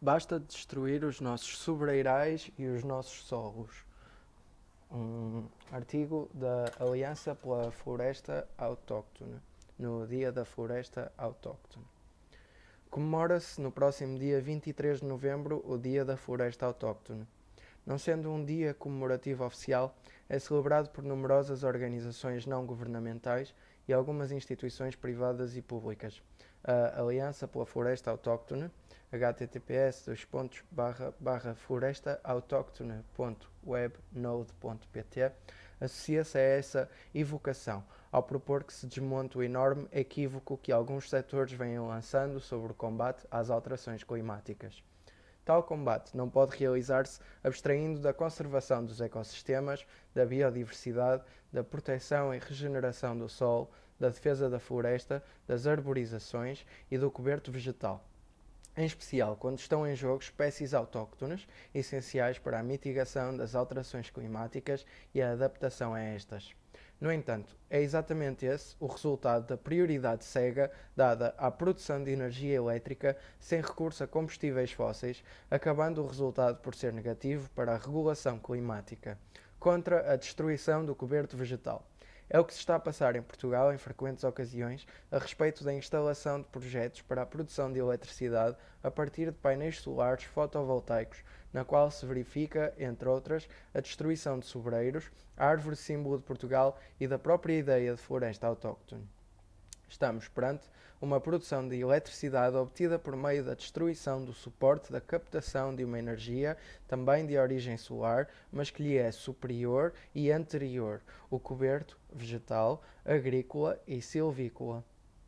Basta destruir os nossos sobreirais e os nossos solos. Um artigo da Aliança pela Floresta Autóctone, no Dia da Floresta Autóctone. Comemora-se no próximo dia 23 de novembro o Dia da Floresta Autóctone. Não sendo um dia comemorativo oficial, é celebrado por numerosas organizações não governamentais e algumas instituições privadas e públicas. A Aliança pela Floresta Autóctone, https://florestaautóctone.webnode.pt, associa-se a essa evocação, ao propor que se desmonte o enorme equívoco que alguns setores vêm lançando sobre o combate às alterações climáticas. Tal combate não pode realizar-se abstraindo da conservação dos ecossistemas, da biodiversidade, da proteção e regeneração do solo, da defesa da floresta, das arborizações e do coberto vegetal. Em especial quando estão em jogo espécies autóctones, essenciais para a mitigação das alterações climáticas e a adaptação a estas. No entanto, é exatamente esse o resultado da prioridade cega dada à produção de energia elétrica sem recurso a combustíveis fósseis, acabando o resultado por ser negativo para a regulação climática, contra a destruição do coberto vegetal. É o que se está a passar em Portugal em frequentes ocasiões a respeito da instalação de projetos para a produção de eletricidade a partir de painéis solares fotovoltaicos, na qual se verifica, entre outras, a destruição de sobreiros, a árvore símbolo de Portugal e da própria ideia de floresta autóctone. Estamos perante uma produção de eletricidade obtida por meio da destruição do suporte da captação de uma energia, também de origem solar, mas que lhe é superior e anterior, o coberto vegetal, agrícola e silvícola.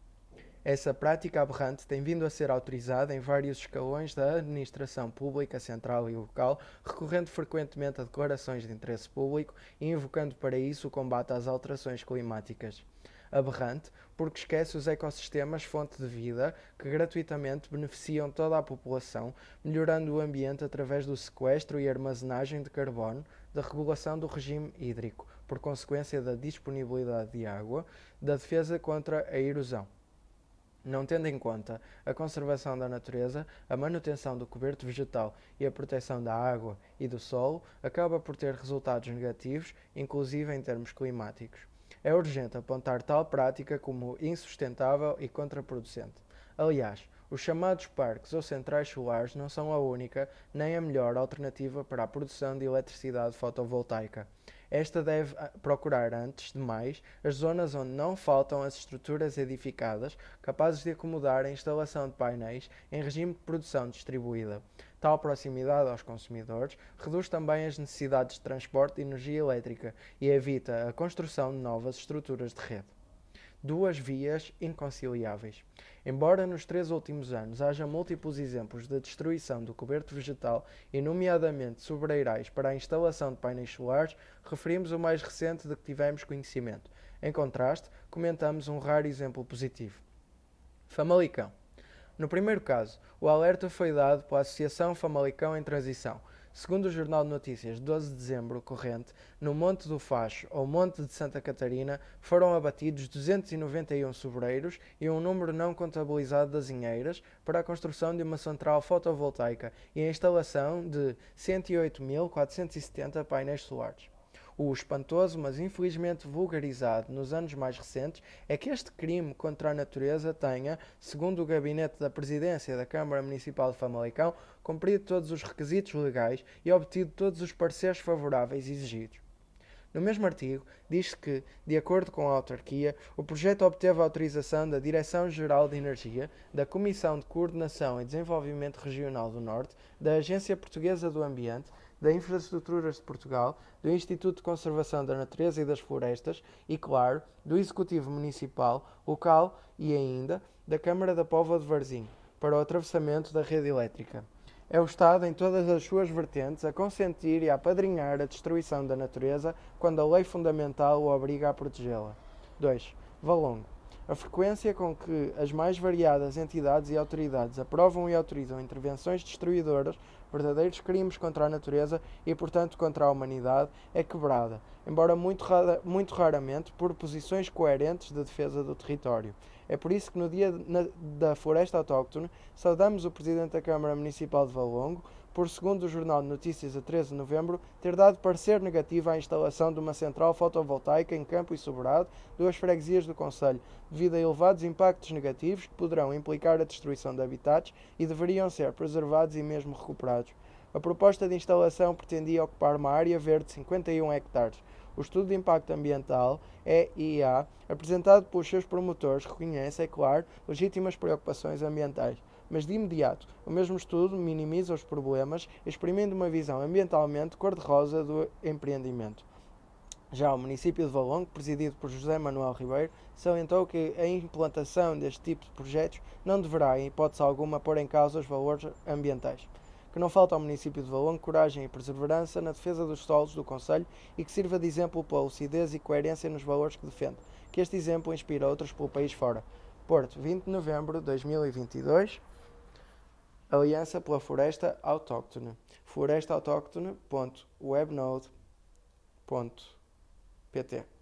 Essa prática aberrante tem vindo a ser autorizada em vários escalões da administração pública central e local, recorrendo frequentemente a declarações de interesse público e invocando para isso o combate às alterações climáticas. Aberrante, porque esquece os ecossistemas fonte de vida que gratuitamente beneficiam toda a população, melhorando o ambiente através do sequestro e armazenagem de carbono, da regulação do regime hídrico, por consequência da disponibilidade de água, da defesa contra a erosão. Não tendo em conta a conservação da natureza, a manutenção do coberto vegetal e a proteção da água e do solo, acaba por ter resultados negativos, inclusive em termos climáticos. É urgente apontar tal prática como insustentável e contraproducente. Aliás, os chamados parques ou centrais solares não são a única nem a melhor alternativa para a produção de eletricidade fotovoltaica. Esta deve procurar, antes de mais, as zonas onde não faltam as estruturas edificadas capazes de acomodar a instalação de painéis em regime de produção distribuída. Tal proximidade aos consumidores reduz também as necessidades de transporte de energia elétrica e evita a construção de novas estruturas de rede. Duas vias inconciliáveis. Embora nos 3 últimos anos haja múltiplos exemplos de destruição do coberto vegetal e nomeadamente sobreirais para a instalação de painéis solares, referimos o mais recente de que tivemos conhecimento. Em contraste, comentamos um raro exemplo positivo. Famalicão. No primeiro caso, o alerta foi dado pela Associação Famalicão em Transição. Segundo o Jornal de Notícias de 12 de dezembro corrente, no Monte do Facho ou Monte de Santa Catarina foram abatidos 291 sobreiros e um número não contabilizado de azinheiras para a construção de uma central fotovoltaica e a instalação de 108.470 painéis solares. O espantoso, mas infelizmente vulgarizado nos anos mais recentes, é que este crime contra a natureza tenha, segundo o gabinete da presidência da Câmara Municipal de Famalicão, cumprido todos os requisitos legais e obtido todos os pareceres favoráveis exigidos. No mesmo artigo, diz-se que, de acordo com a autarquia, o projeto obteve a autorização da Direção-Geral de Energia, da Comissão de Coordenação e Desenvolvimento Regional do Norte, da Agência Portuguesa do Ambiente, da Infraestruturas de Portugal, do Instituto de Conservação da Natureza e das Florestas e, claro, do Executivo Municipal, local e ainda da Câmara da Póvoa de Varzim, para o atravessamento da rede elétrica. É o Estado, em todas as suas vertentes, a consentir e a apadrinhar a destruição da natureza quando a lei fundamental o obriga a protegê-la. 2. Valongo. A frequência com que as mais variadas entidades e autoridades aprovam e autorizam intervenções destruidoras, verdadeiros crimes contra a natureza e, portanto, contra a humanidade, é quebrada, embora muito raramente por posições coerentes de defesa do território. É por isso que no dia da Floresta Autóctone saudamos o Presidente da Câmara Municipal de Valongo por, segundo o Jornal de Notícias a 13 de novembro, ter dado parecer negativo à instalação de uma central fotovoltaica em Campo e Sobrado, duas freguesias do concelho, devido a elevados impactos negativos que poderão implicar a destruição de habitats e deveriam ser preservados e mesmo recuperados. A proposta de instalação pretendia ocupar uma área verde de 51 hectares. O estudo de impacto ambiental, EIA, apresentado pelos seus promotores, reconhece, é claro, legítimas preocupações ambientais. Mas de imediato, o mesmo estudo minimiza os problemas, exprimindo uma visão ambientalmente cor-de-rosa do empreendimento. Já o município de Valongo, presidido por José Manuel Ribeiro, salientou que a implantação deste tipo de projetos não deverá, em hipótese alguma, pôr em causa os valores ambientais. Que não falta ao município de Valongo coragem e perseverança na defesa dos solos do concelho e que sirva de exemplo pela lucidez e coerência nos valores que defende. Que este exemplo inspire outros pelo país fora. Porto, 20 de novembro de 2022. Aliança pela Floresta Autóctone. florestaautóctone.webnode.pt